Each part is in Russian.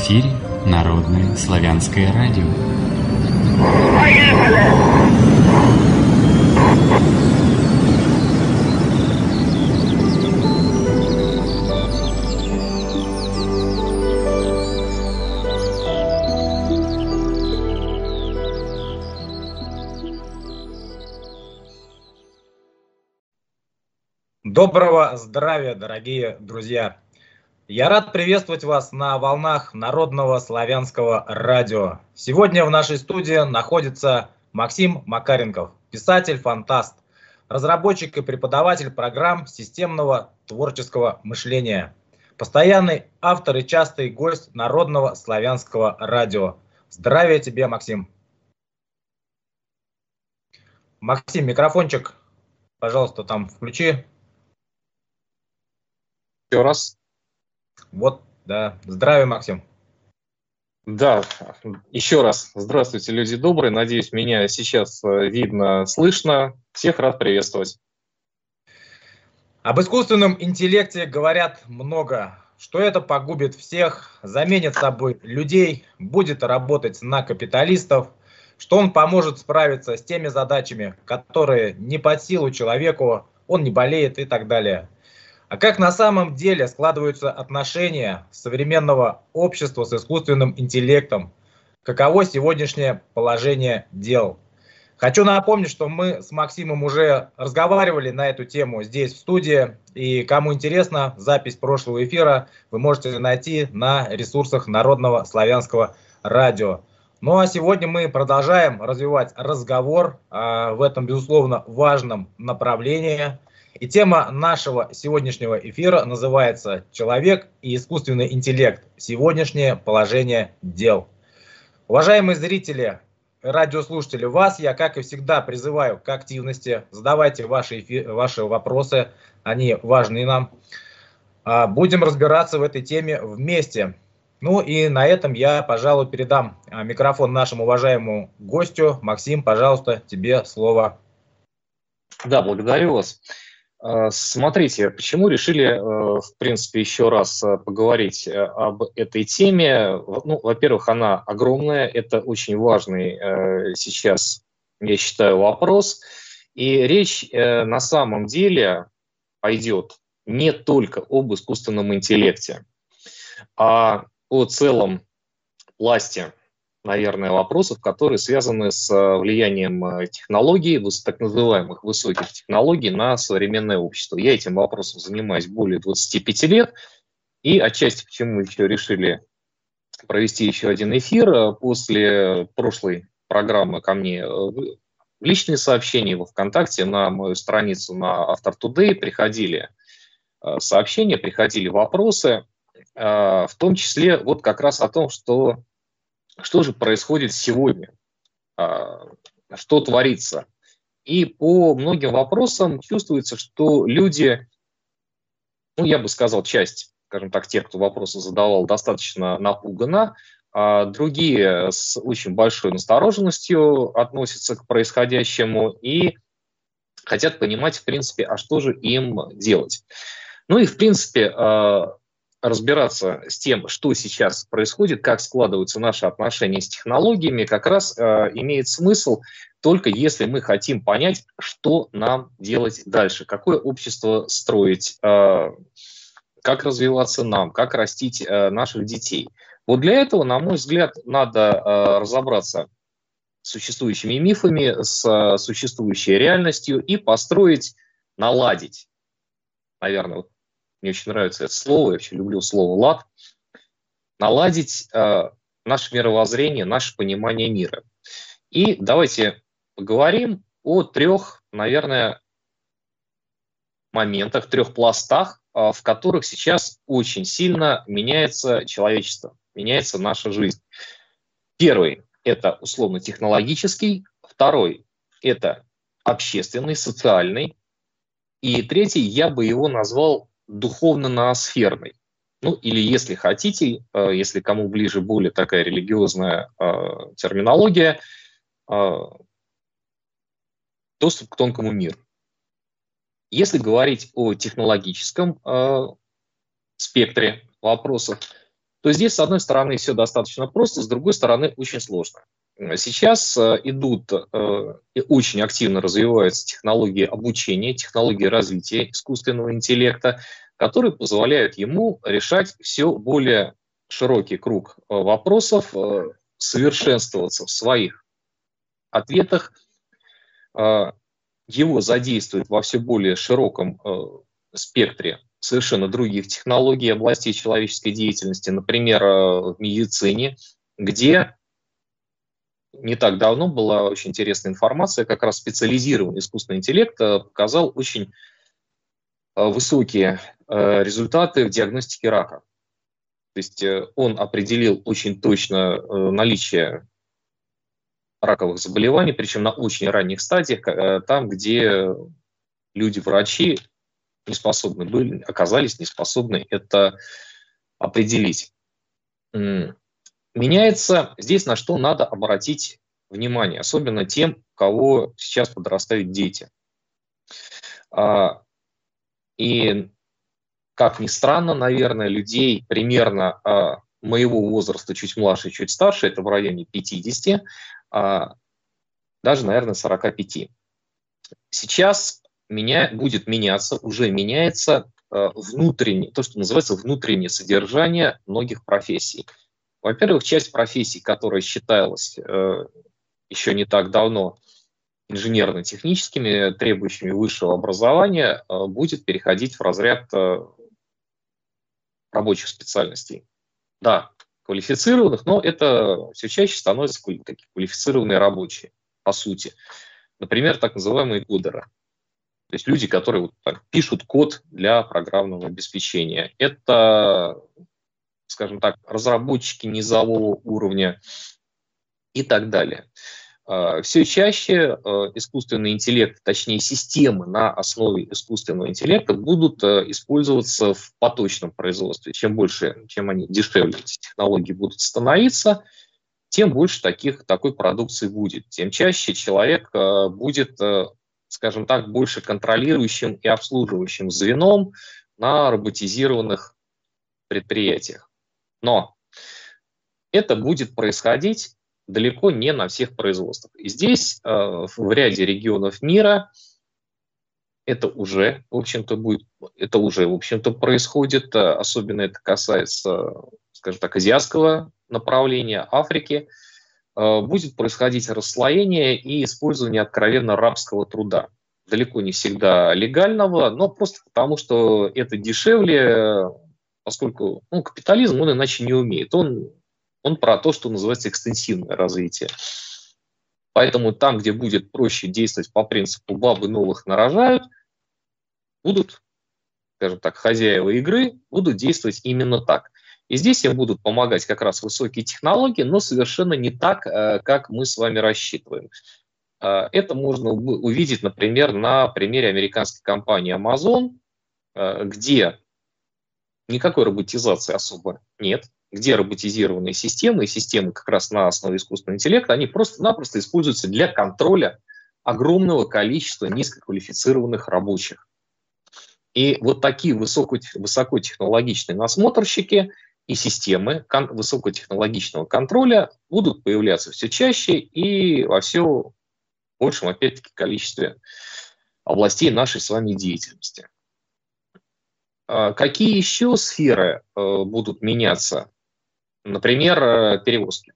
эфире Народное славянское радио. Доброго здравия, дорогие друзья! Я рад приветствовать вас на волнах Народного славянского радио. Сегодня в нашей студии находится Максим Макаренков, писатель-фантаст, разработчик и преподаватель программ системного творческого мышления, постоянный автор и частый гость Народного славянского радио. Здравия тебе, Максим! Максим, микрофончик, пожалуйста, там включи. Еще раз. Вот, да. Здравия, Максим. Да, еще раз. Здравствуйте, люди добрые. Надеюсь, меня сейчас видно, слышно. Всех рад приветствовать. Об искусственном интеллекте говорят много, что это погубит всех, заменит собой людей, будет работать на капиталистов, что он поможет справиться с теми задачами, которые не под силу человеку, он не болеет и так далее. А как на самом деле складываются отношения современного общества с искусственным интеллектом? Каково сегодняшнее положение дел? Хочу напомнить, что мы с Максимом уже разговаривали на эту тему здесь, в студии. И кому интересно, запись прошлого эфира вы можете найти на ресурсах Народного славянского радио. Ну а сегодня мы продолжаем развивать разговор в этом, безусловно, важном направлении. И тема нашего сегодняшнего эфира называется «Человек и искусственный интеллект. Сегодняшнее положение дел». Уважаемые зрители, радиослушатели, вас я, как и всегда, призываю к активности. Задавайте ваши вопросы, они важны нам. Будем разбираться в этой теме вместе. Ну и на этом я, пожалуй, передам микрофон нашему уважаемому гостю. Максим, пожалуйста, тебе слово. Да, благодарю вас. Смотрите, почему решили, в принципе, еще раз поговорить об этой теме. Ну, во-первых, она огромная, это очень важный сейчас, я считаю, вопрос. И речь на самом деле пойдет не только об искусственном интеллекте, а о целом пласте, наверное, вопросов, которые связаны с влиянием технологий, так называемых высоких технологий на современное общество. Я этим вопросом занимаюсь более 25 лет, и отчасти почему еще решили провести еще один эфир. После прошлой программы ко мне в личные сообщения во ВКонтакте, на мою страницу на Автор Today приходили сообщения, приходили вопросы, в том числе вот как раз о том, что же происходит сегодня, что творится. И по многим вопросам чувствуется, что люди, ну, я бы сказал, часть, скажем так, тех, кто вопросы задавал, достаточно напугана, а другие с очень большой настороженностью относятся к происходящему и хотят понимать, в принципе, а что же им делать. Ну и, в принципе, разбираться с тем, что сейчас происходит, как складываются наши отношения с технологиями, как раз имеет смысл только если мы хотим понять, что нам делать дальше, какое общество строить, как развиваться нам, как растить наших детей. Вот для этого, на мой взгляд, надо разобраться с существующими мифами, с существующей реальностью и построить, наладить, наверное, вот мне очень нравится это слово, я очень люблю слово «лад», наладить наше мировоззрение, наше понимание мира. И давайте поговорим о трех, наверное, моментах, трех пластах, в которых сейчас очень сильно меняется человечество, меняется наша жизнь. Первый – это условно-технологический, второй – это общественный, социальный, и третий я бы его назвал духовно-ноосферный. Ну, или, если хотите, если кому ближе более такая религиозная терминология, доступ к тонкому миру. Если говорить о технологическом спектре вопросов, то здесь, с одной стороны, все достаточно просто, с другой стороны, очень сложно. Сейчас идут и очень активно развиваются технологии обучения, технологии развития искусственного интеллекта, которые позволяют ему решать все более широкий круг вопросов, совершенствоваться в своих ответах, его задействуют во все более широком спектре совершенно других технологий, областей человеческой деятельности, например, в медицине, где не так давно была очень интересная информация, как раз специализированный искусственный интеллект показал очень высокие результаты в диагностике рака. То есть он определил очень точно наличие раковых заболеваний, причем на очень ранних стадиях, там, где люди-врачи оказались неспособны это определить. Меняется здесь, на что надо обратить внимание, особенно тем, у кого сейчас подрастают дети. И, как ни странно, наверное, людей примерно моего возраста, чуть младше, чуть старше, это в районе 50, даже, наверное, 45. Сейчас будет меняться, уже меняется внутреннее, то, что называется внутреннее содержание многих профессий. Во-первых, часть профессий, которая считалась еще не так давно инженерно-техническими, требующими высшего образования, будет переходить в разряд рабочих специальностей. Да, квалифицированных, но это все чаще становятся такие квалифицированные рабочие, по сути. Например, так называемые кодеры. То есть люди, которые пишут код для программного обеспечения. Это, скажем так, разработчики низового уровня и так далее. Все чаще искусственный интеллект, точнее системы на основе искусственного интеллекта будут использоваться в поточном производстве. Чем они дешевле, эти технологии будут становиться, тем больше такой продукции будет. Тем чаще человек будет, скажем так, больше контролирующим и обслуживающим звеном на роботизированных предприятиях. Но это будет происходить далеко не на всех производствах. И здесь в ряде регионов мира это уже, в общем-то, происходит. Особенно это касается, скажем так, азиатского направления, Африки. Будет происходить расслоение и использование откровенно рабского труда. Далеко не всегда легального, но просто потому, что это дешевле, поскольку капитализм, он иначе не умеет. Он про то, что называется экстенсивное развитие. Поэтому там, где будет проще действовать по принципу «бабы новых нарожают», будут, скажем так, хозяева игры, будут действовать именно так. И здесь им будут помогать как раз высокие технологии, но совершенно не так, как мы с вами рассчитываем. Это можно увидеть, например, на примере американской компании Amazon, где никакой роботизации особо нет, где роботизированные системы, и системы как раз на основе искусственного интеллекта, они просто-напросто используются для контроля огромного количества низкоквалифицированных рабочих. И вот такие высокотехнологичные насмотрщики и системы высокотехнологичного контроля будут появляться все чаще и во все большем, опять-таки, количестве областей нашей с вами деятельности. Какие еще сферы будут меняться? Например, перевозки.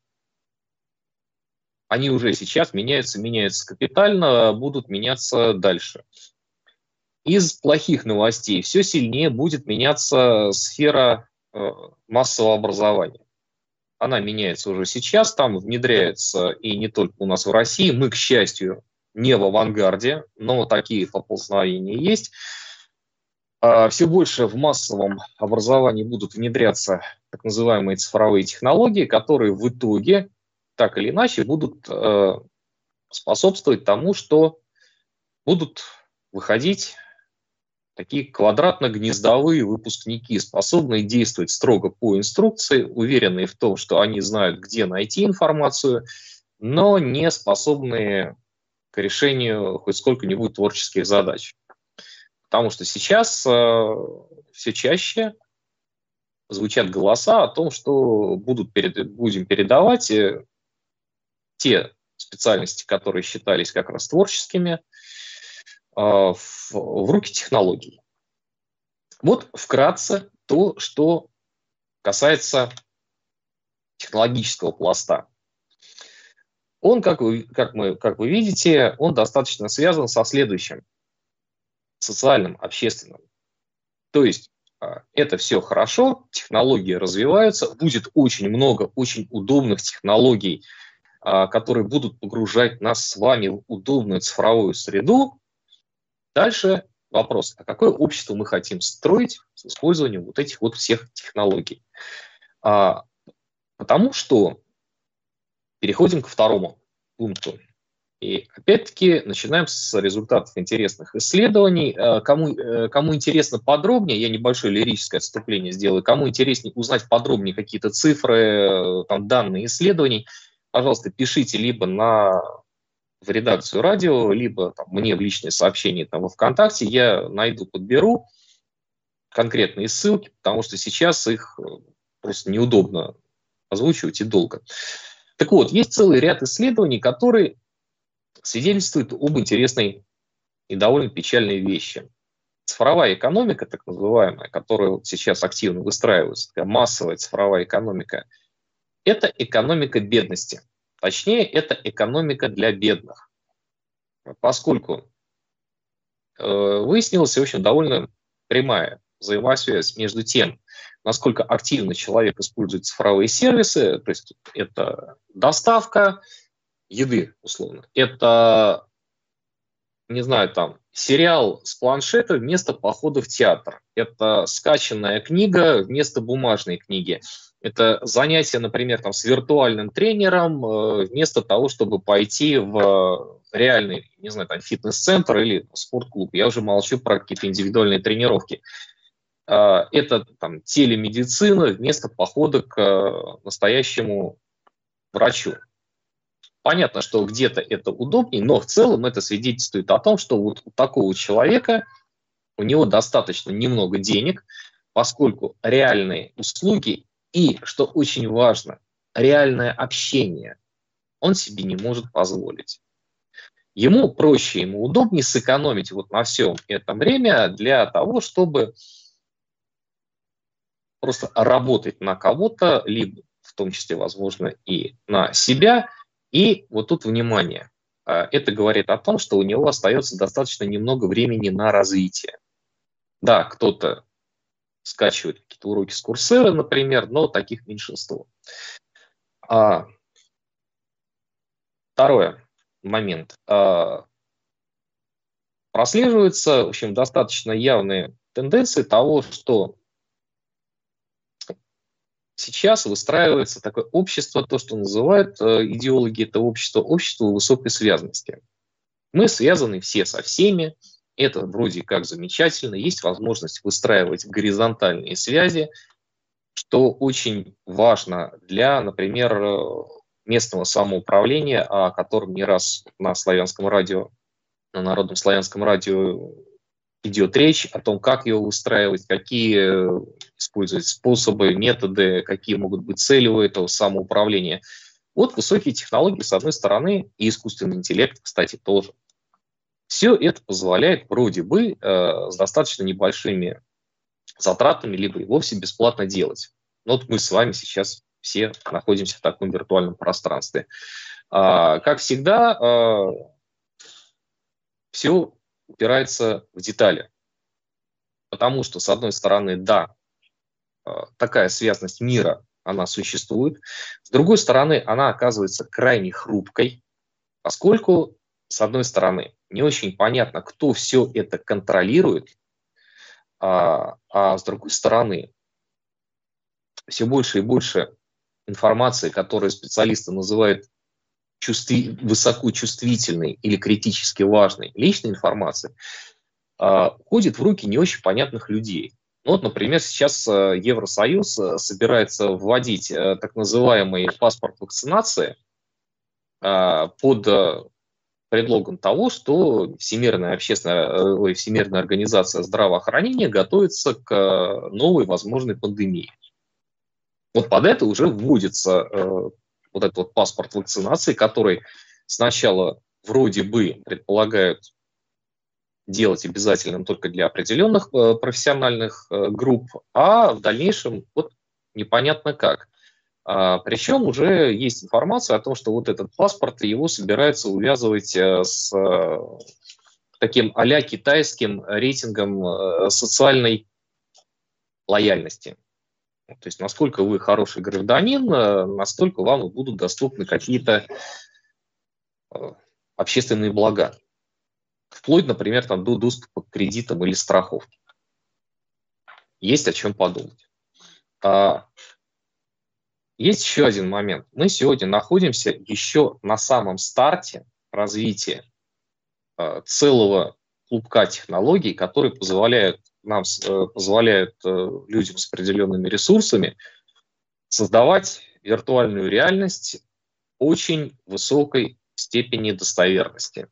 Они уже сейчас меняются капитально, будут меняться дальше. Из плохих новостей все сильнее будет меняться сфера массового образования. Она меняется уже сейчас, там внедряется и не только у нас в России. Мы, к счастью, не в авангарде, но такие поползновения есть. Все больше в массовом образовании будут внедряться так называемые цифровые технологии, которые в итоге так или иначе будут способствовать тому, что будут выходить такие квадратно-гнездовые выпускники, способные действовать строго по инструкции, уверенные в том, что они знают, где найти информацию, но не способные к решению хоть сколько-нибудь творческих задач. Потому что сейчас все чаще звучат голоса о том, что будем передавать те специальности, которые считались как раз творческими, в руки технологий. Вот вкратце то, что касается технологического пласта. Он, как вы видите, он достаточно связан со следующим: социальным, общественным. То есть это все хорошо, технологии развиваются, будет очень много очень удобных технологий, которые будут погружать нас с вами в удобную цифровую среду. Дальше вопрос: а какое общество мы хотим строить с использованием вот этих вот всех технологий? Потому что переходим ко второму пункту. И опять-таки начинаем с результатов интересных исследований. Кому интересно подробнее, я небольшое лирическое отступление сделаю, кому интереснее узнать подробнее какие-то цифры, там, данные исследований, пожалуйста, пишите либо в редакцию радио, либо там, мне в личные сообщения там, во ВКонтакте, я найду, подберу конкретные ссылки, потому что сейчас их просто неудобно озвучивать и долго. Так вот, есть целый ряд исследований, которые свидетельствуют об интересной и довольно печальной вещи. Цифровая экономика, так называемая, которая вот сейчас активно выстраивается, такая массовая цифровая экономика, это экономика бедности. Точнее, это экономика для бедных. Поскольку выяснилась, в общем, довольно прямая взаимосвязь между тем, насколько активно человек использует цифровые сервисы, то есть это доставка еды, условно, это, не знаю, там, сериал с планшета вместо похода в театр, это скачанная книга вместо бумажной книги, это занятие, например, там, с виртуальным тренером вместо того, чтобы пойти в реальный, не знаю, там, фитнес-центр или спортклуб. Я уже молчу про какие-то индивидуальные тренировки. Это там, телемедицина вместо похода к настоящему врачу. Понятно, что где-то это удобнее, но в целом это свидетельствует о том, что вот у такого человека, у него достаточно немного денег, поскольку реальные услуги и, что очень важно, реальное общение он себе не может позволить. Ему проще, ему удобнее сэкономить вот на всем это время для того, чтобы просто работать на кого-то, либо в том числе, возможно, и на себя. И вот тут внимание. Это говорит о том, что у него остается достаточно немного времени на развитие. Да, кто-то скачивает какие-то уроки с Курсеры, например, но таких меньшинство. Второй момент. Прослеживаются, в общем, достаточно явные тенденции того, что сейчас выстраивается такое общество, то, что называют идеологи, это общество высокой связанности. Мы связаны все со всеми, это вроде как замечательно, есть возможность выстраивать горизонтальные связи, что очень важно для, например, местного самоуправления, о котором не раз на славянском радио, на Народном славянском радио идет речь о том, как его выстраивать, какие использовать способы, методы, какие могут быть цели у этого самоуправления. Вот высокие технологии, с одной стороны, и искусственный интеллект, кстати, тоже. Все это позволяет вроде бы с достаточно небольшими затратами, либо и вовсе бесплатно делать. Но вот мы с вами сейчас все находимся в таком виртуальном пространстве. Как всегда, все упирается в детали. Потому что, с одной стороны, да, такая связность мира, она существует. С другой стороны, она оказывается крайне хрупкой, поскольку, с одной стороны, не очень понятно, кто все это контролирует, а с другой стороны, все больше и больше информации, которую специалисты называют высокочувствительной или критически важной личной информацией, уходит в руки не очень понятных людей. Ну, вот, например, сейчас Евросоюз собирается вводить так называемый паспорт вакцинации под предлогом того, что Всемирная организация здравоохранения готовится к новой возможной пандемии. Вот под это уже вводится вот этот вот паспорт вакцинации, который сначала вроде бы предполагают делать обязательным только для определенных профессиональных групп, а в дальнейшем вот непонятно как. Причем уже есть информация о том, что вот этот паспорт, его собираются увязывать с таким а-ля китайским рейтингом социальной лояльности. То есть насколько вы хороший гражданин, настолько вам будут доступны какие-то общественные блага. Вплоть, например, там, до доступа к кредитам или страховке. Есть о чем подумать. Есть еще один момент. Мы сегодня находимся еще на самом старте развития целого клубка технологий, которые позволяют людям с определенными ресурсами создавать виртуальную реальность очень высокой степени достоверности.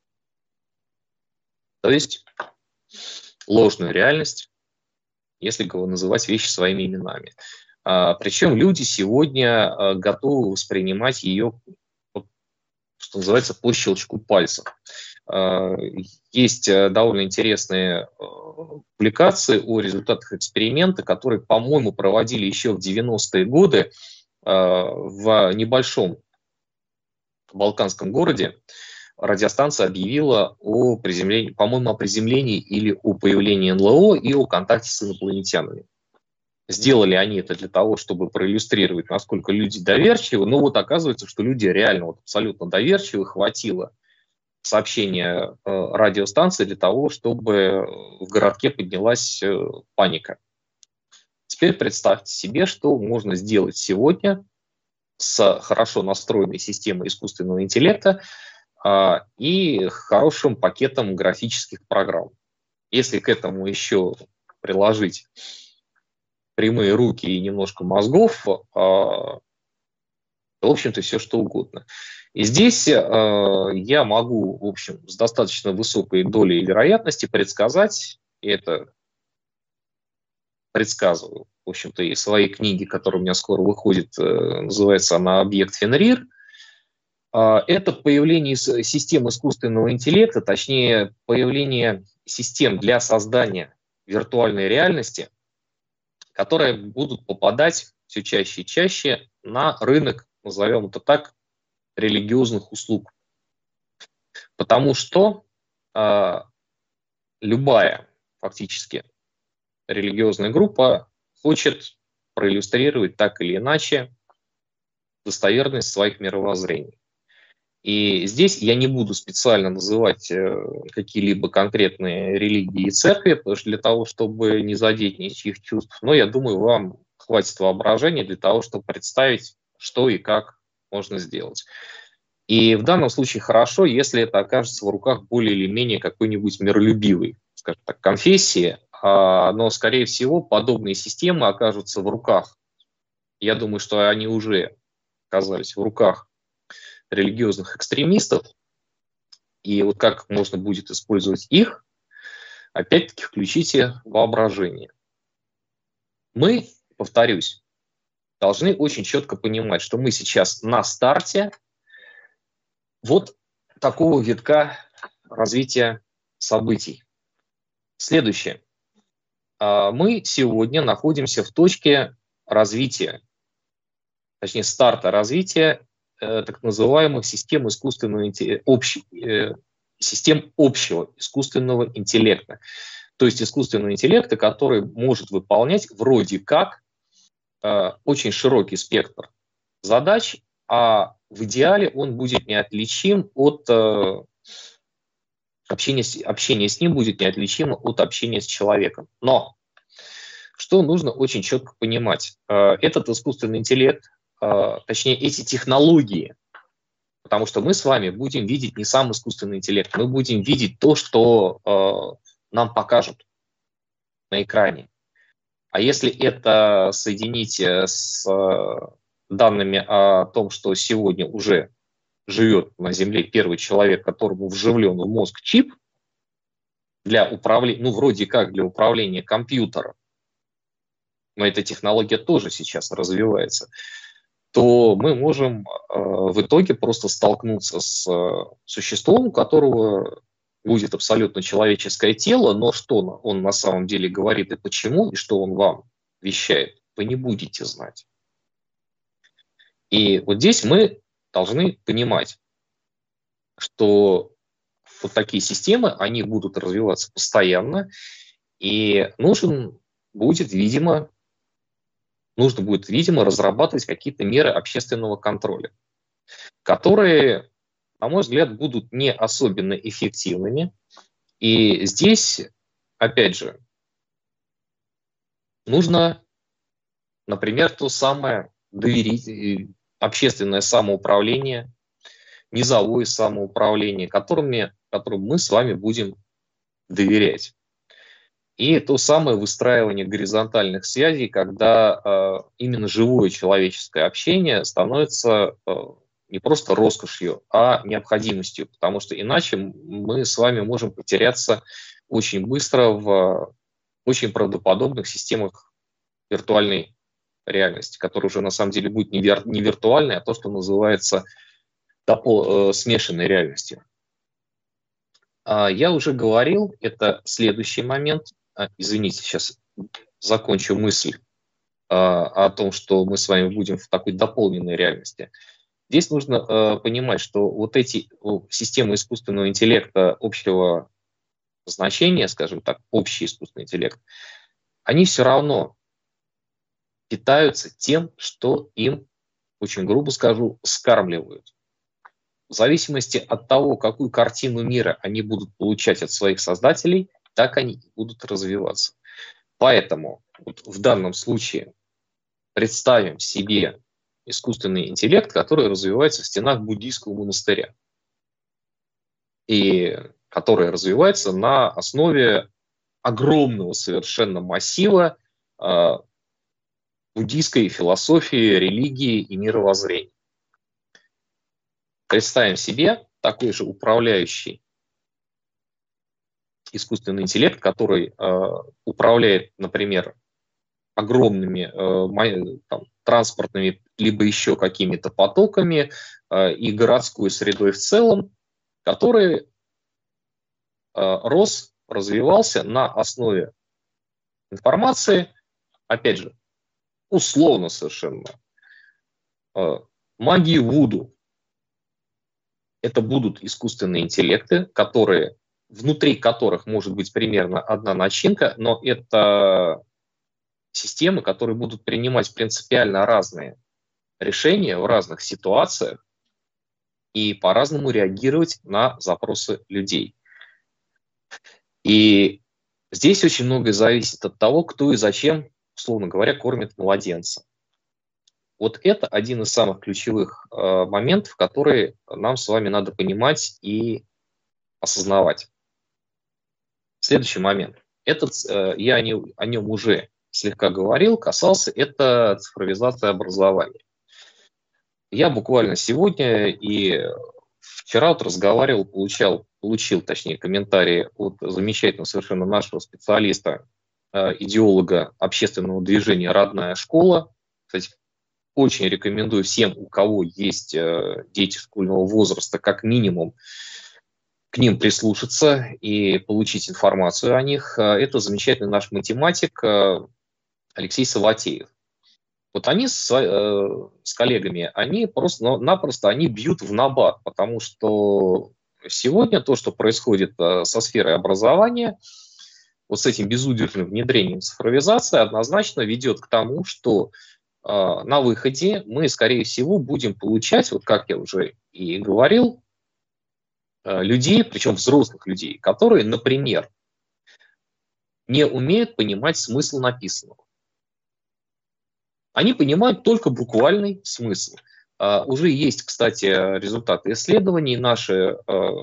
То есть ложную реальность, если называть вещи своими именами. Причем люди сегодня готовы воспринимать ее, что называется, по щелчку пальцев. Есть довольно интересные публикации о результатах эксперимента, которые, по-моему, проводили еще в 90-е годы в небольшом балканском городе. Радиостанция объявила о приземлении, по-моему, о приземлении или о появлении НЛО и о контакте с инопланетянами. Сделали они это для того, чтобы проиллюстрировать, насколько люди доверчивы, но вот оказывается, что люди реально вот абсолютно доверчивы, хватило сообщения радиостанции для того, чтобы в городке поднялась паника. Теперь представьте себе, что можно сделать сегодня с хорошо настроенной системой искусственного интеллекта и хорошим пакетом графических программ. Если к этому еще приложить прямые руки и немножко мозгов, то, в общем-то, все что угодно. И здесь я могу, в общем, с достаточно высокой долей вероятности предсказать, и это предсказываю, в общем-то, и в своей книге, которая у меня скоро выходит, называется она «Объект Фенрир», это появление систем искусственного интеллекта, точнее, появление систем для создания виртуальной реальности, которые будут попадать все чаще и чаще на рынок, назовем это так, религиозных услуг. Потому что любая фактически религиозная группа хочет проиллюстрировать так или иначе достоверность своих мировоззрений. И здесь я не буду специально называть какие-либо конкретные религии и церкви, потому что для того, чтобы не задеть ничьих чувств, но я думаю, вам хватит воображения для того, чтобы представить, что и как можно сделать. И в данном случае хорошо, если это окажется в руках более или менее какой-нибудь миролюбивой, скажем так, конфессии, но, скорее всего, подобные системы окажутся в руках. Я думаю, что они уже оказались в руках религиозных экстремистов, и вот как можно будет использовать их, опять-таки включите воображение. Мы, повторюсь, должны очень четко понимать, что мы сейчас на старте вот такого витка развития событий. Следующее. Мы сегодня находимся в точке развития, точнее старта развития так называемых систем искусственного систем общего искусственного интеллекта. То есть искусственного интеллекта, который может выполнять вроде как очень широкий спектр задач, а в идеале он будет неотличим от общения с ним будет неотличимо от общения с человеком. Но что нужно очень четко понимать? Этот искусственный интеллект, точнее эти технологии, потому что мы с вами будем видеть не сам искусственный интеллект, мы будем видеть то, что нам покажут на экране. А если это соединить с данными о том, что сегодня уже живет на Земле первый человек, которому вживлен в мозг чип для управления, ну вроде как для управления компьютером, но эта технология тоже сейчас развивается, то мы можем в итоге просто столкнуться с существом, у которого будет абсолютно человеческое тело, но что он на самом деле говорит и почему, и что он вам вещает, вы не будете знать. И вот здесь мы должны понимать, что вот такие системы, они будут развиваться постоянно, и нужно будет, видимо, разрабатывать какие-то меры общественного контроля, которые, на мой взгляд, будут не особенно эффективными. И здесь, опять же, нужно, например, то самое общественное самоуправление, низовое самоуправление, которым мы с вами будем доверять. И то самое выстраивание горизонтальных связей, когда именно живое человеческое общение становится не просто роскошью, а необходимостью, потому что иначе мы с вами можем потеряться очень быстро в очень правдоподобных системах виртуальной реальности, которая уже на самом деле будет не виртуальной, а то, что называется смешанной реальностью. Я уже говорил, это следующий момент. Извините, сейчас закончу мысль о том, что мы с вами будем в такой дополненной реальности. Здесь нужно понимать, что вот эти системы искусственного интеллекта общего значения, скажем так, общий искусственный интеллект, они все равно питаются тем, что им, очень грубо скажу, скармливают. В зависимости от того, какую картину мира они будут получать от своих создателей, так они и будут развиваться. Поэтому вот в данном случае представим себе искусственный интеллект, который развивается в стенах буддийского монастыря, и который развивается на основе огромного совершенно массива буддийской философии, религии и мировоззрения. Представим себе такой же управляющий искусственный интеллект, который управляет, например, огромными транспортными либо еще какими-то потоками и городской средой в целом, который развивался на основе информации, опять же, условно совершенно, магии вуду. Это будут искусственные интеллекты, внутри которых может быть примерно одна начинка, но это системы, которые будут принимать принципиально разные решения в разных ситуациях и по-разному реагировать на запросы людей. И здесь очень многое зависит от того, кто и зачем, условно говоря, кормит младенца. Вот это один из самых ключевых моментов, которые нам с вами надо понимать и осознавать. Следующий момент. Я о нем уже слегка говорил, касался, это цифровизация образования. Я буквально сегодня и вчера разговаривал, получил комментарии от замечательного совершенно нашего специалиста, идеолога общественного движения «Родная школа». Кстати, очень рекомендую всем, у кого есть дети школьного возраста, как минимум, к ним прислушаться и получить информацию о них. Это замечательный наш математик Алексей Саватеев. Вот они с коллегами, они просто-напросто бьют в набат, потому что сегодня то, что происходит со сферой образования, вот с этим безудержным внедрением цифровизации, однозначно ведет к тому, что на выходе мы, скорее всего, будем получать, вот как я уже и говорил, людей, причем взрослых людей, которые, например, не умеют понимать смысл написанного. Они понимают только буквальный смысл. Уже есть, кстати, результаты исследований. Наши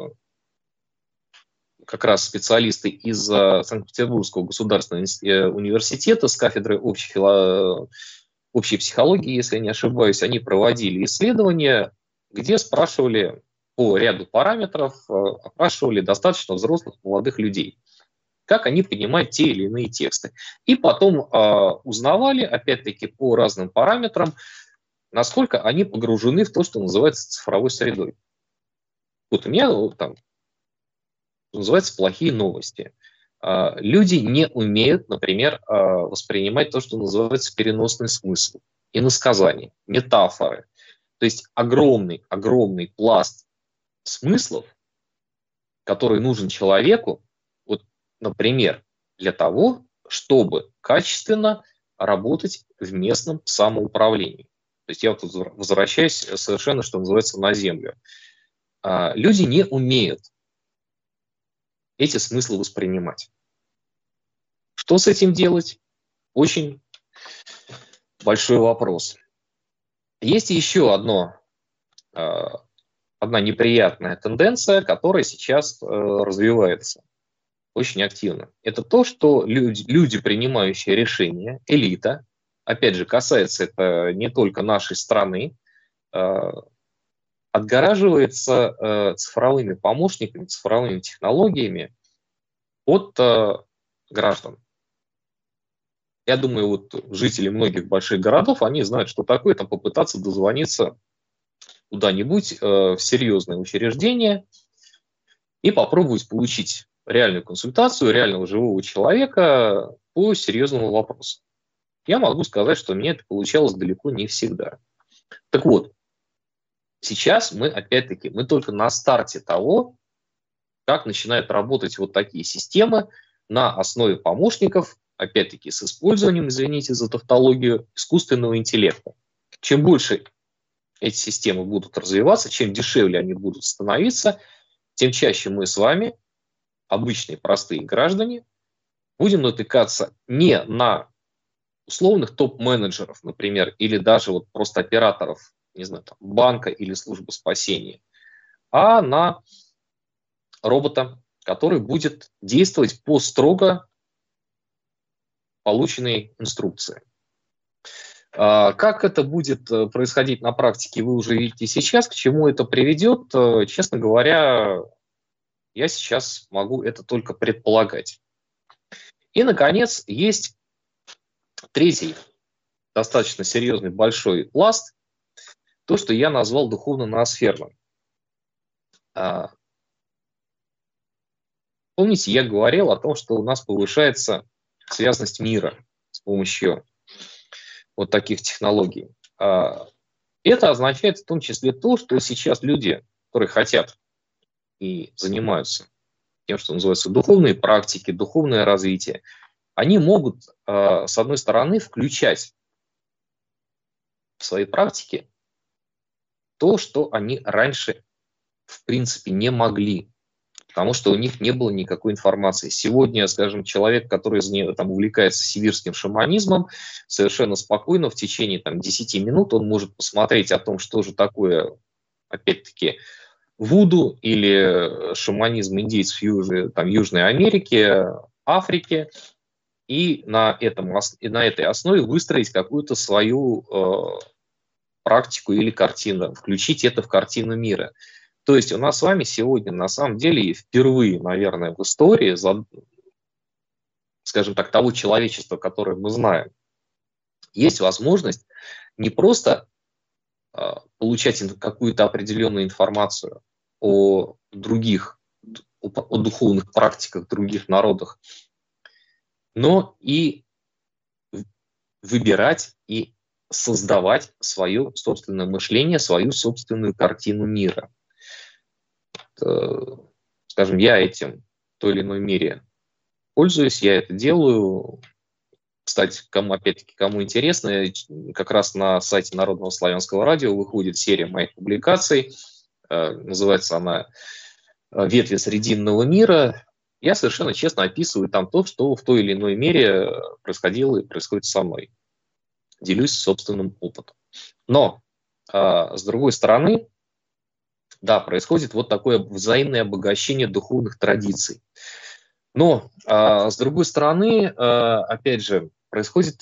как раз специалисты из Санкт-Петербургского государственного университета с кафедры общей психологии, если я не ошибаюсь, они проводили исследования, где спрашивали по ряду параметров, опрашивали достаточно взрослых молодых людей. как они понимают те или иные тексты. И потом узнавали, опять-таки, по разным параметрам, насколько они погружены в то, что называется цифровой средой. Вот у меня там называется плохие новости. Люди не умеют, например, воспринимать то, что называется переносный смысл, иносказания, метафоры. То есть огромный пласт смыслов, который нужен человеку, вот, например, для того, чтобы качественно работать в местном самоуправлении. То есть я вот возвращаюсь совершенно, что называется, на землю. Люди не умеют эти смыслы воспринимать. Что с этим делать? Очень большой вопрос. Есть еще одна неприятная тенденция, которая сейчас развивается очень активно. Это то, что люди, принимающие решения, элита, опять же, касается это не только нашей страны, отгораживается цифровыми помощниками, цифровыми технологиями от граждан. Я думаю, вот жители многих больших городов, они знают, что такое там попытаться дозвониться куда-нибудь в серьезное учреждение и попробовать получить реальную консультацию реального живого человека по серьезному вопросу. Я могу сказать, что мне это получалось далеко не всегда. Так вот, сейчас мы, опять-таки, мы только на старте того, как начинают работать вот такие системы на основе помощников, опять-таки, с использованием, извините за тавтологию, искусственного интеллекта. Чем больше эти системы будут развиваться, чем дешевле они будут становиться, тем чаще мы с вами, обычные простые граждане, будем натыкаться не на условных топ-менеджеров, например, или даже вот просто операторов, не знаю, там, банка или службы спасения, а на робота, который будет действовать по строго полученной инструкции. Как это будет происходить на практике, вы уже видите сейчас. К чему это приведет, честно говоря, я сейчас могу это только предполагать. И, наконец, есть третий, достаточно серьезный большой пласт, то, что я назвал духовно-ноосферным. Помните, я говорил о том, что у нас повышается связность мира с помощью вот таких технологий. Это означает в том числе то, что сейчас люди, которые хотят и занимаются тем, что называется духовные практики, духовное развитие, они могут, с одной стороны, включать в свои практики то, что они раньше, в принципе, не могли, потому что у них не было никакой информации. Сегодня, скажем, человек, который там увлекается сибирским шаманизмом, совершенно спокойно в течение 10 минут он может посмотреть о том, что же такое, опять-таки, вуду или шаманизм индейцев Южной Америки, Африки, и на этой основе выстроить какую-то свою практику или картину, включить это в картину мира. То есть у нас с вами сегодня на самом деле впервые, наверное, в истории, скажем так, того человечества, которое мы знаем, есть возможность не просто получать какую-то определенную информацию о духовных практиках других народах, но и выбирать и создавать свое собственное мышление, свою собственную картину мира. Скажем, я этим в той или иной мере пользуюсь, я это делаю. Кстати, кому интересно, как раз на сайте Народного славянского радио выходит серия моих публикаций. Называется она «Ветви срединного мира». Я совершенно честно описываю там то, что в той или иной мере происходило и происходит со мной. Делюсь собственным опытом. Но, с другой стороны, да, происходит вот такое взаимное обогащение духовных традиций. Но, с другой стороны, опять же, происходит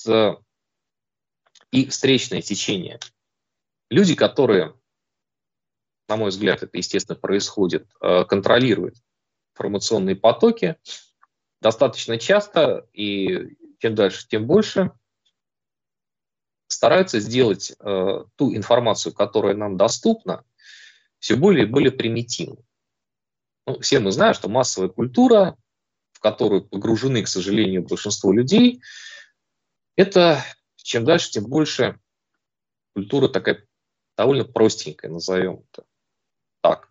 и встречное течение. Люди, которые, на мой взгляд, это, естественно, происходит, контролируют информационные потоки, достаточно часто и чем дальше, тем больше стараются сделать ту информацию, которая нам доступна, все более и более примитивной. Ну, все мы знаем, что массовая культура, в которую погружены, к сожалению, большинство людей, это чем дальше, тем больше культура такая довольно простенькая, назовем это так.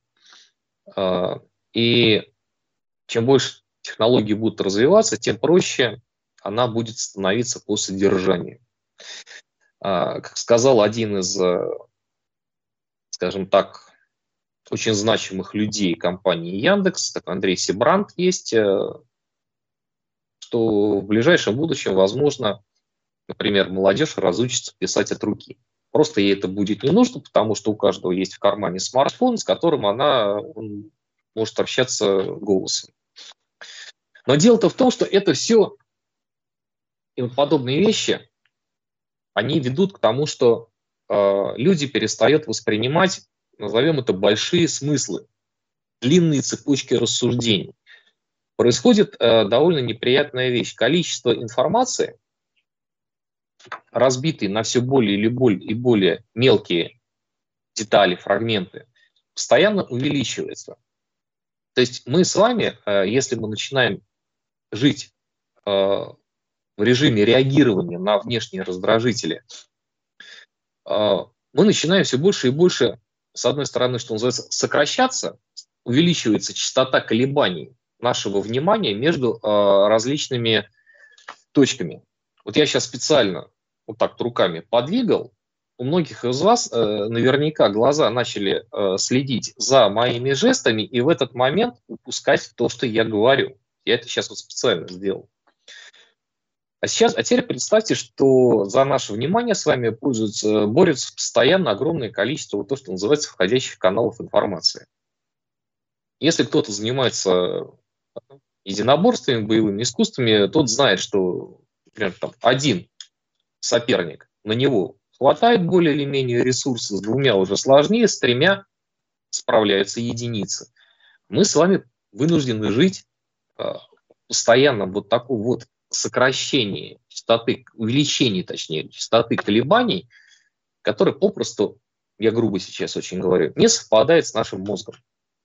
И чем больше технологии будут развиваться, тем проще она будет становиться по содержанию. Как сказал один из, скажем так, очень значимых людей компании Яндекс, такой Андрей Сибрант есть, что в ближайшем будущем, возможно, например, молодежь разучится писать от руки. Просто ей это будет не нужно, потому что у каждого есть в кармане смартфон, с которым он может общаться голосом. Но дело-то в том, что это все и подобные вещи, они ведут к тому, что люди перестают воспринимать, назовем это, большие смыслы, длинные цепочки рассуждений. Происходит довольно неприятная вещь. Количество информации, разбитой на все более и более мелкие детали, фрагменты, постоянно увеличивается. То есть мы с вами, если мы начинаем жить в режиме реагирования на внешние раздражители, мы начинаем все больше и больше, с одной стороны, что называется, сокращаться, увеличивается частота колебаний нашего внимания между различными точками. Вот я сейчас специально вот так руками подвигал. У многих из вас наверняка глаза начали следить за моими жестами и в этот момент упускать то, что я говорю. Я это сейчас вот специально сделал. А теперь представьте, что за наше внимание с вами борются постоянно огромное количество вот то, что называется входящих каналов информации. Если кто-то занимается единоборствами, боевыми искусствами, тот знает, что, например, там, один соперник, на него хватает более или менее ресурсов, с двумя уже сложнее, с тремя справляются единицы. Мы с вами вынуждены жить постоянно вот такой вот сокращении частоты, увеличении, точнее, частоты колебаний, которые попросту, я грубо сейчас очень говорю, не совпадает с нашим мозгом.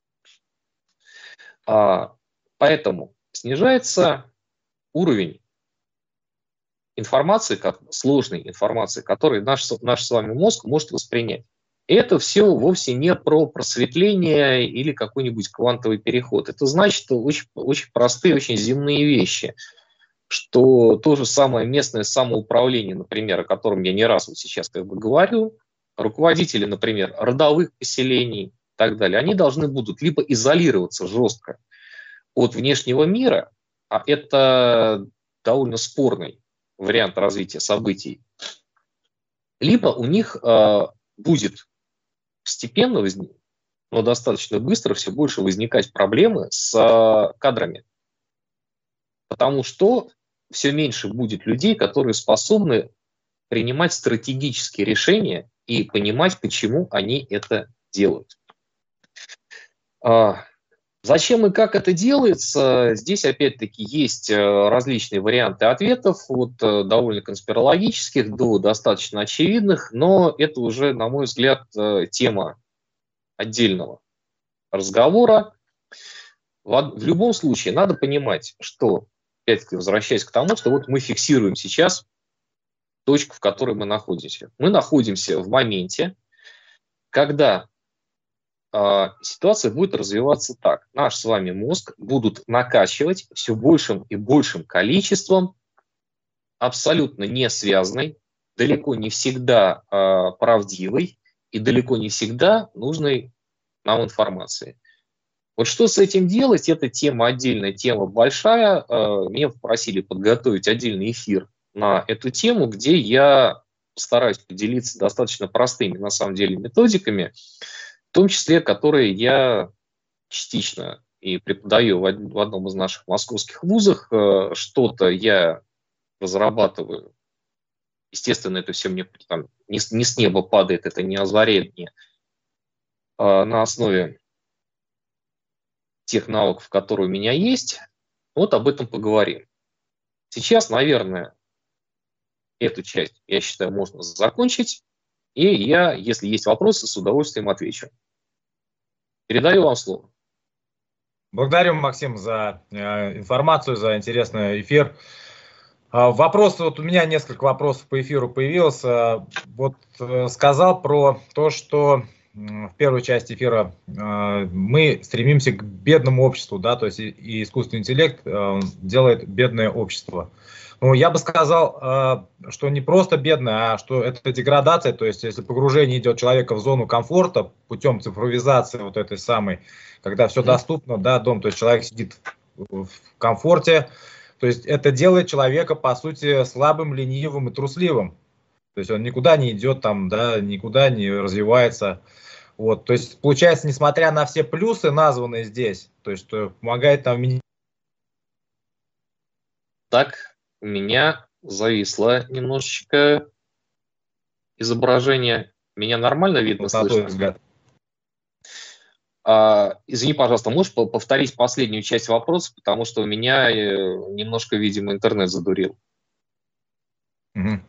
Поэтому снижается уровень информации, сложной информации, которую наш с вами мозг может воспринять. И это все вовсе не про просветление или какой-нибудь квантовый переход. Это значит очень, очень простые, очень земные вещи, что то же самое местное самоуправление, например, о котором я не раз вот сейчас говорю, руководители, например, родовых поселений и так далее, они должны будут либо изолироваться жестко от внешнего мира, а это довольно спорный вариант развития событий, либо у них будет постепенно, но достаточно быстро все больше возникать проблемы с кадрами. Потому что все меньше будет людей, которые способны принимать стратегические решения и понимать, почему они это делают. Зачем и как это делается? Здесь опять-таки есть различные варианты ответов, от довольно конспирологических до достаточно очевидных, но это уже, на мой взгляд, тема отдельного разговора. В любом случае надо понимать, что, опять-таки, возвращаясь к тому, что вот мы фиксируем сейчас точку, в которой мы находимся. Мы находимся в моменте, когда ситуация будет развиваться так. Наш с вами мозг будут накачивать все большим и большим количеством абсолютно не связанной, далеко не всегда правдивой и далеко не всегда нужной нам информации. Вот что с этим делать, это тема отдельная, тема большая. Меня попросили подготовить отдельный эфир на эту тему, где я постараюсь поделиться достаточно простыми, на самом деле, методиками, в том числе, которые я частично и преподаю в одном из наших московских вузов. Что-то я разрабатываю. Естественно, это все мне там не с неба падает, это не озаряет мне на основе тех навыков, которые у меня есть. Вот об этом поговорим. Сейчас, наверное, эту часть, я считаю, можно закончить. И я, если есть вопросы, с удовольствием отвечу. Передаю вам слово. Благодарю, Максим, за информацию, за интересный эфир. Вопрос, вот у меня несколько вопросов по эфиру появилось. Вот сказал про то, что в первой части эфира мы стремимся к бедному обществу, да, то есть и искусственный интеллект делает бедное общество. Ну, я бы сказал, что не просто бедное, а что это деградация, то есть если погружение идет человека в зону комфорта путем цифровизации вот этой самой, когда все доступно, да, дом, то есть человек сидит в комфорте, то есть это делает человека, по сути, слабым, ленивым и трусливым. То есть он никуда не идет, там, да, никуда не развивается. Вот, то есть получается, несмотря на все плюсы, названные здесь, то есть что помогает там... Так, у меня зависло немножечко изображение. Меня нормально видно, Вот на твой слышно? взгляд. Извини, пожалуйста, можешь повторить последнюю часть вопроса, потому что у меня немножко, видимо, интернет задурил. Угу.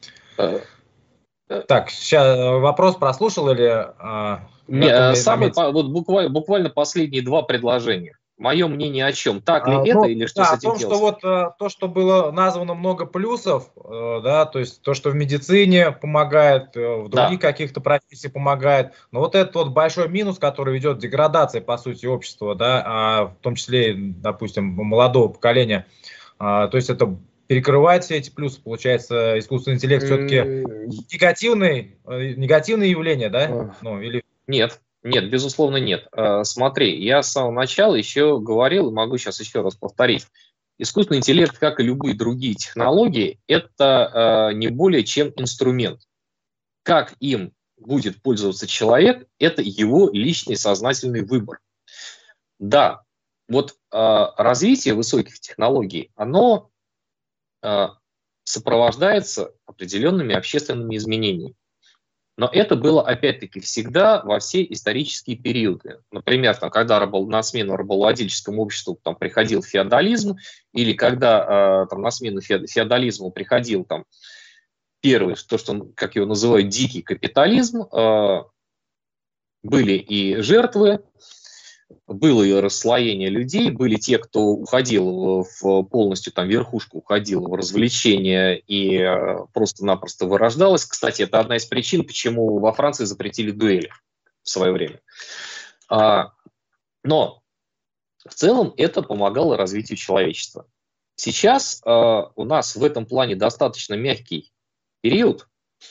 Так, сейчас вопрос прослушал или... Вот буквально последние два предложения. Мое мнение о чем? Так ли это или что с этим делать? О том, что вот то, что было названо много плюсов, да, то есть то, что в медицине помогает, в других каких-то профессиях помогает, но вот этот вот большой минус, который ведет к деградации, по сути, общества, да, в том числе, допустим, молодого поколения, то есть это перекрывает все эти плюсы, получается, искусственный интеллект все-таки негативные явления, да? Ну, или... Нет, безусловно, нет. Смотри, я с самого начала еще говорил, и могу сейчас еще раз повторить. Искусственный интеллект, как и любые другие технологии, это не более чем инструмент. Как им будет пользоваться человек, это его личный сознательный выбор. Да, вот развитие высоких технологий, оно сопровождается определенными общественными изменениями. Но это было, опять-таки, всегда во все исторические периоды. Например, там, когда на смену рабовладельческому обществу там, приходил феодализм, или когда там, на смену феодализму приходил там, первый, то, что, как его называют, дикий капитализм, были и жертвы, было и расслоение людей, были те, кто уходил в полностью, там, верхушка уходила в развлечения и просто-напросто вырождалась. Кстати, это одна из причин, почему во Франции запретили дуэли в свое время. Но в целом это помогало развитию человечества. Сейчас у нас в этом плане достаточно мягкий период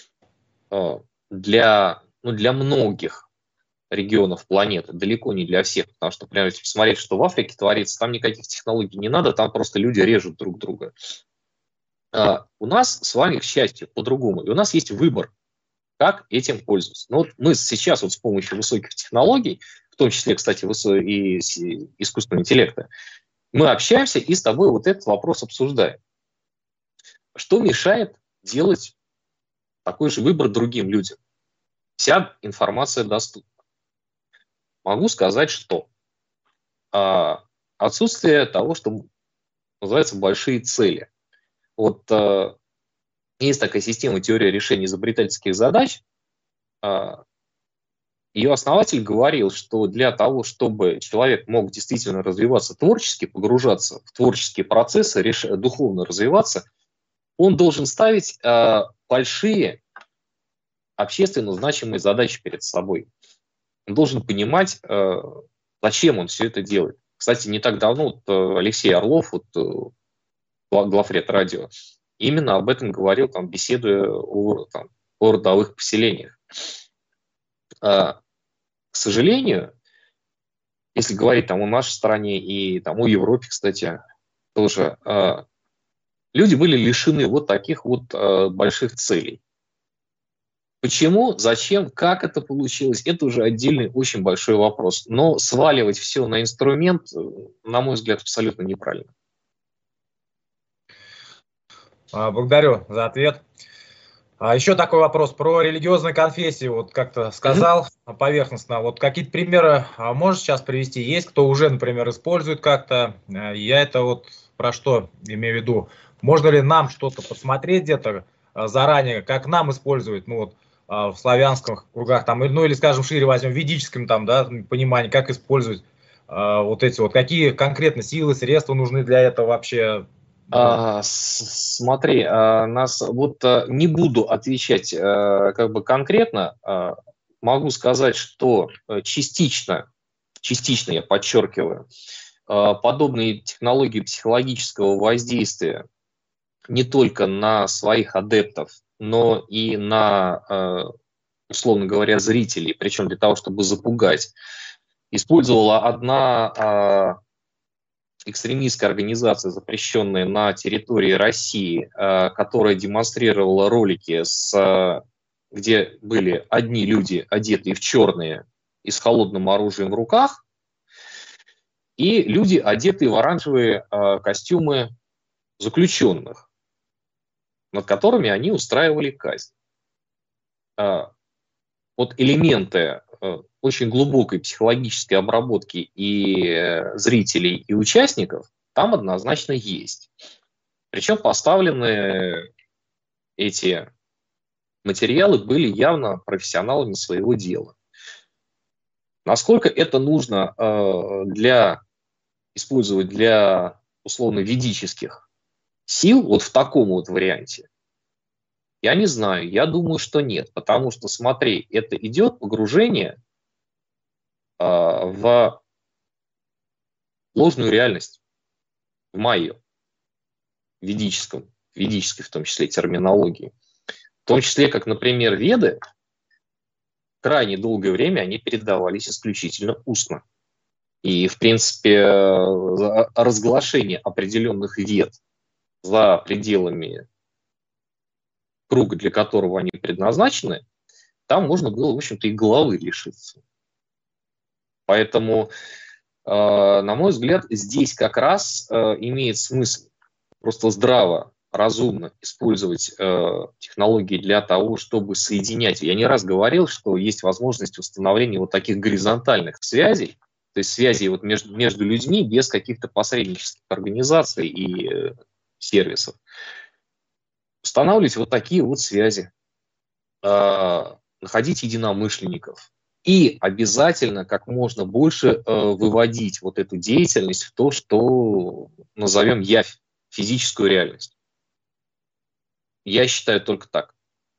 для многих регионов планеты, далеко не для всех, потому что, прямо если посмотреть, что в Африке творится, там никаких технологий не надо, там просто люди режут друг друга. У нас с вами, к счастью, по-другому, и у нас есть выбор, как этим пользоваться. Но вот мы сейчас вот с помощью высоких технологий, в том числе, кстати, и искусственного интеллекта, мы общаемся и с тобой вот этот вопрос обсуждаем. Что мешает делать такой же выбор другим людям? Вся информация доступна. Могу сказать, что отсутствие того, что называется большие цели. Вот есть такая система теория решения изобретательских задач. Ее основатель говорил, что для того, чтобы человек мог действительно развиваться творчески, погружаться в творческие процессы, духовно развиваться, он должен ставить большие общественно значимые задачи перед собой. Он должен понимать, зачем он все это делает. Кстати, не так давно Алексей Орлов, главред радио, именно об этом говорил, там, беседуя о родовых поселениях. К сожалению, если говорить там, о нашей стране и там, о Европе, кстати, тоже, люди были лишены вот таких вот больших целей. Почему, зачем, как это получилось, это уже отдельный очень большой вопрос. Но сваливать все на инструмент, на мой взгляд, абсолютно неправильно. Благодарю за ответ. Еще такой вопрос про религиозные конфессии. Вот как-то сказал, поверхностно. Вот какие-то примеры можешь сейчас привести? Есть, кто уже, например, использует как-то? Я это вот про что имею в виду? Можно ли нам что-то посмотреть где-то заранее, как нам использовать, ну вот, в славянских кругах, там, ну или, скажем, шире возьмем, в ведическом там, да, понимании, как использовать вот эти вот, какие конкретно силы, средства нужны для этого вообще? Смотри, не буду отвечать как бы конкретно, могу сказать, что частично я подчеркиваю, подобные технологии психологического воздействия не только на своих адептов, но и на, условно говоря, зрителей, причем для того, чтобы запугать, использовала одна экстремистская организация, запрещенная на территории России, которая демонстрировала ролики, где были одни люди, одетые в черные и с холодным оружием в руках, и люди, одетые в оранжевые костюмы заключенных, над которыми они устраивали казнь. Вот элементы очень глубокой психологической обработки и зрителей, и участников там однозначно есть. Причем поставлены эти материалы были явно профессионалами своего дела. Насколько это нужно использовать для условно-ведических сил, вот в таком вот варианте, я не знаю, я думаю, что нет, потому что, смотри, это идет погружение в ложную реальность, в майю, ведической в том числе терминологии. В том числе, как, например, веды, крайне долгое время они передавались исключительно устно. И, в принципе, разглашение определенных вед за пределами круга, для которого они предназначены, там можно было, в общем-то, и головы лишиться. Поэтому, на мой взгляд, здесь как раз имеет смысл просто здраво, разумно использовать технологии для того, чтобы соединять. Я не раз говорил, что есть возможность установления вот таких горизонтальных связей, то есть связей вот между людьми без каких-то посреднических организаций и сервисов. Устанавливать вот такие вот связи, находить единомышленников и обязательно как можно больше выводить вот эту деятельность в то, что назовем явь, физическую реальность. Я считаю только так.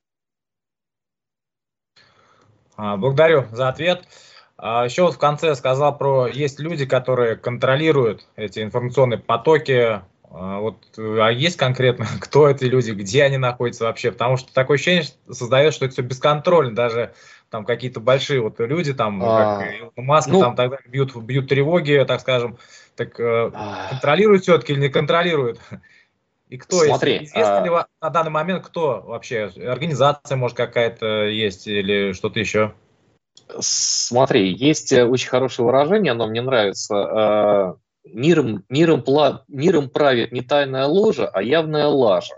Благодарю за ответ. Еще вот в конце сказал есть люди, которые контролируют эти информационные потоки. А есть конкретно, кто эти люди, где они находятся вообще? Потому что такое ощущение создается, что это все бесконтрольно. Даже там какие-то большие вот люди, там, как Илон Маск, там тогда бьют тревоги, так скажем. Так контролируют все-таки или не контролируют? И кто, Смотри, известно ли на данный момент, кто вообще? Организация, может, какая-то есть или что-то еще? Смотри, есть очень хорошее выражение, оно мне нравится. Миром правит не тайная ложа, а явная лажа.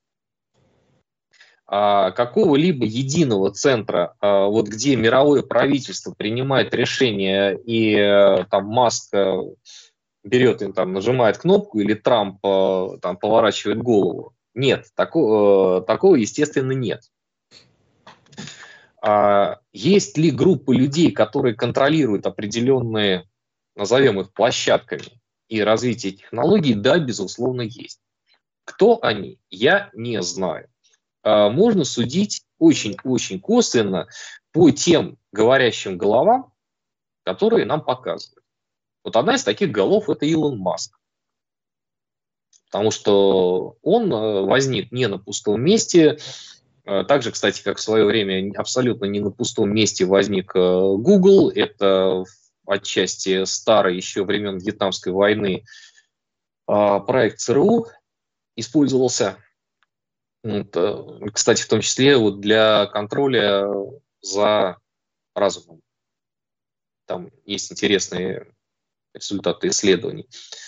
Какого-либо единого центра, вот где мировое правительство принимает решения, и там Маск берет и там нажимает кнопку, или Трамп там поворачивает голову. Нет, такого естественно, нет. Есть ли группы людей, которые контролируют определенные, назовем их, площадками и развитие технологий? Да, безусловно, есть. Кто они? Я не знаю. Можно судить очень-очень косвенно по тем говорящим головам, которые нам показывают. Вот одна из таких голов – это Илон Маск. Потому что он возник не на пустом месте. Так же, кстати, как в свое время абсолютно не на пустом месте возник Google. Это отчасти старый еще времен Вьетнамской войны проект ЦРУ использовался. Кстати, в том числе вот для контроля за разумом. Там есть интересные результаты исследований.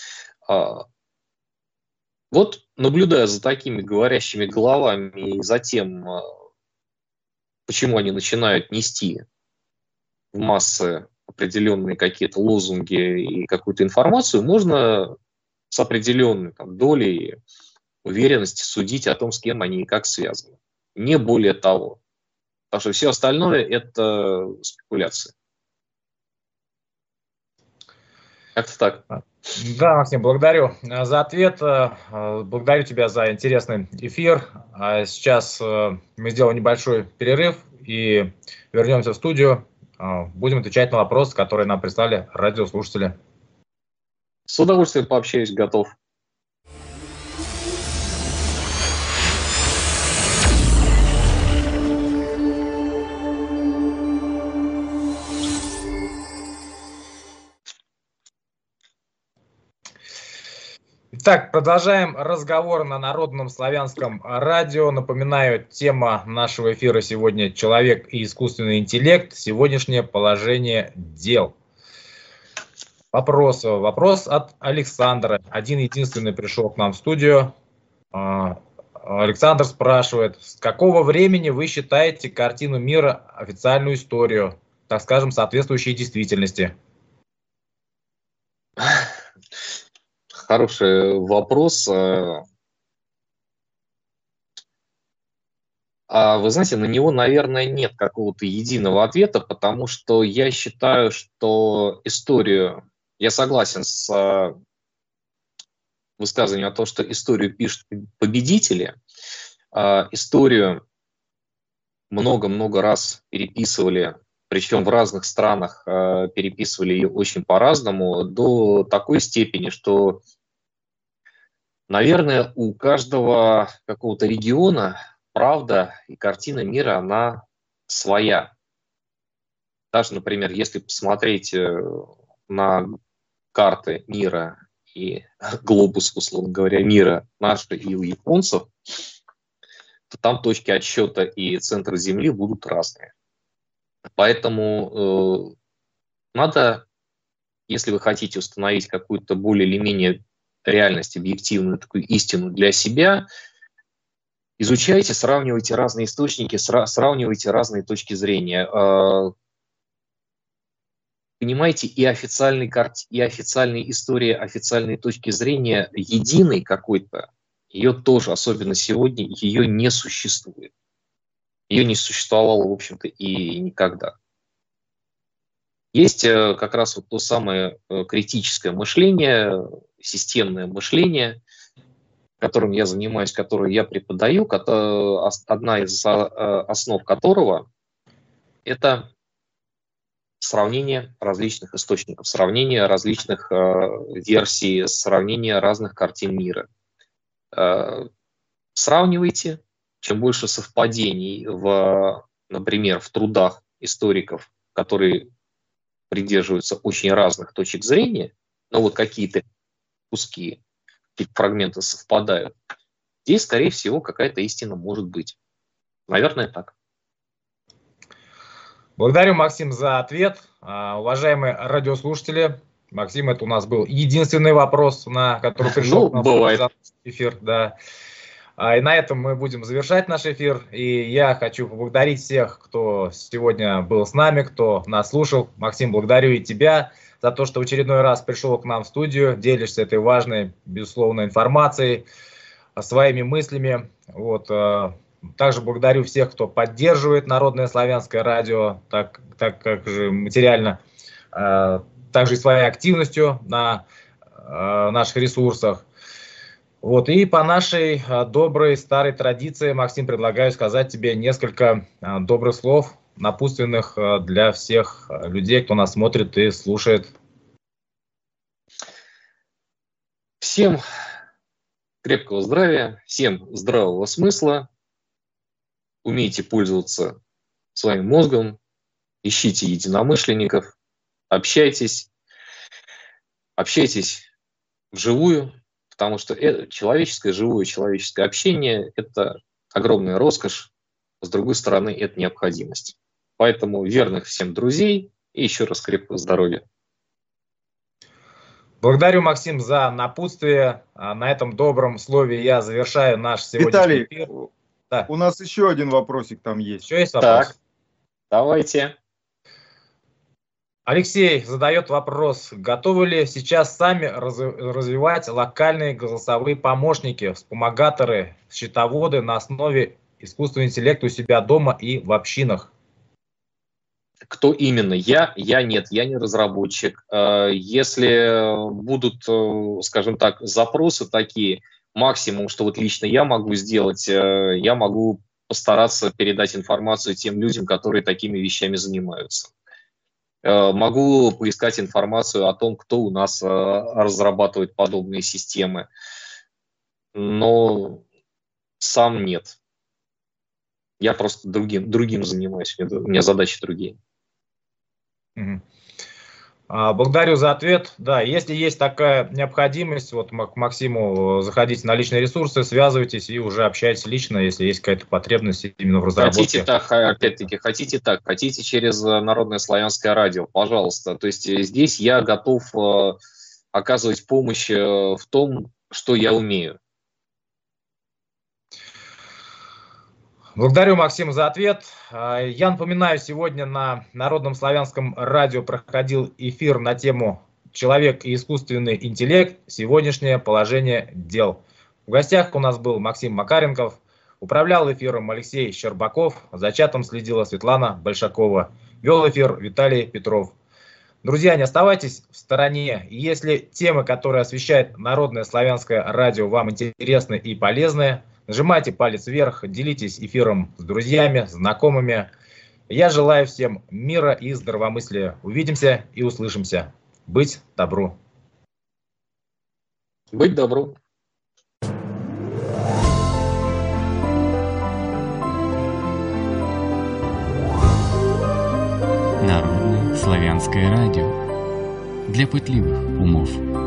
Вот, наблюдая за такими говорящими головами и за тем, почему они начинают нести в массы определенные какие-то лозунги и какую-то информацию, можно с определенной долей уверенности судить о том, с кем они и как связаны. Не более того. Потому что все остальное – это спекуляции. Как-то так. Да, Максим, благодарю за ответ. Благодарю тебя за интересный эфир. Сейчас мы сделаем небольшой перерыв и вернемся в студию. Будем отвечать на вопросы, которые нам прислали радиослушатели. С удовольствием пообщаюсь, готов. Итак, продолжаем разговор на Народном славянском радио. Напоминаю, тема нашего эфира сегодня «Человек и искусственный интеллект. Сегодняшнее положение дел». Вопрос от Александра. Один-единственный пришел к нам в студию. Александр спрашивает, с какого времени вы считаете картину мира официальную историю, так скажем, соответствующей действительности? Хороший вопрос. Вы знаете, на него, наверное, нет какого-то единого ответа, потому что я считаю, что историю, я согласен с высказыванием о том, что историю пишут победители, историю много-много раз переписывали, причем в разных странах переписывали ее очень по-разному, до такой степени, что, наверное, у каждого какого-то региона правда и картина мира, она своя. Даже, например, если посмотреть на карты мира и глобус, условно говоря, мира наши и у японцев, то там точки отсчета и центр Земли будут разные. Поэтому надо, если вы хотите установить какую-то более или менее реальность, объективную такую истину для себя, изучайте, сравнивайте разные источники, сравнивайте разные точки зрения. Понимаете, и официальной истории, официальной точки зрения единой какой-то, ее тоже, особенно сегодня, ее не существует. Ее не существовало, в общем-то, и никогда. Есть как раз вот то самое критическое мышление, системное мышление, которым я занимаюсь, которое я преподаю, одна из основ которого – это сравнение различных источников, сравнение различных версий, сравнение разных картин мира. Сравнивайте. Чем больше совпадений, например, в трудах историков, которые придерживаются очень разных точек зрения, но вот какие-то куски, какие-то фрагменты совпадают, здесь, скорее всего, какая-то истина может быть. Наверное, так. Благодарю, Максим, за ответ. Уважаемые радиослушатели, Максим, это у нас был единственный вопрос, на который пришел бывает. Эфир. Да. И на этом мы будем завершать наш эфир. И я хочу поблагодарить всех, кто сегодня был с нами, кто нас слушал. Максим, благодарю и тебя за то, что в очередной раз пришел к нам в студию, делишься этой важной, безусловно, информацией, своими мыслями. Вот. Также благодарю всех, кто поддерживает Народное славянское радио, так как же материально, также и своей активностью на наших ресурсах. Вот, и по нашей доброй старой традиции, Максим, предлагаю сказать тебе несколько добрых слов, напутственных для всех людей, кто нас смотрит и слушает. Всем крепкого здравия, всем здравого смысла. Умейте пользоваться своим мозгом, ищите единомышленников, общайтесь вживую. Потому что живое человеческое общение – это огромная роскошь, с другой стороны, это необходимость. Поэтому верных всем друзей и еще раз крепкого здоровья. Благодарю, Максим, за напутствие. На этом добром слове я завершаю наш сегодняшний эфир. Да. У нас еще один вопросик там есть. Еще есть вопрос? Так, давайте. Алексей задает вопрос, готовы ли сейчас сами развивать локальные голосовые помощники, вспомогаторы, счетоводы на основе искусственного интеллекта у себя дома и в общинах? Кто именно? Я нет, я не разработчик. Если будут, скажем так, запросы такие, максимум, что вот лично я могу сделать, я могу постараться передать информацию тем людям, которые такими вещами занимаются. Могу поискать информацию о том, кто у нас разрабатывает подобные системы, но сам нет. Я просто другим занимаюсь, у меня задачи другие. Благодарю за ответ. Да, если есть такая необходимость, вот к Максиму заходите на личные ресурсы, связывайтесь и уже общайтесь лично, если есть какая-то потребность именно в разработке. Хотите так, опять-таки, хотите через Народное славянское радио, пожалуйста. То есть здесь я готов оказывать помощь в том, что я умею. Благодарю, Максим, за ответ. Я напоминаю, сегодня на Народном славянском радио проходил эфир на тему «Человек и искусственный интеллект. Сегодняшнее положение дел». В гостях у нас был Максим Макаренков, управлял эфиром Алексей Щербаков, за чатом следила Светлана Большакова, вел эфир Виталий Петров. Друзья, не оставайтесь в стороне. Если темы, которые освещает Народное славянское радио, вам интересны и полезны, нажимайте палец вверх, делитесь эфиром с друзьями, знакомыми. Я желаю всем мира и здравомыслия. Увидимся и услышимся. Быть добру. Быть добру. Народное славянское радио. Для пытливых умов.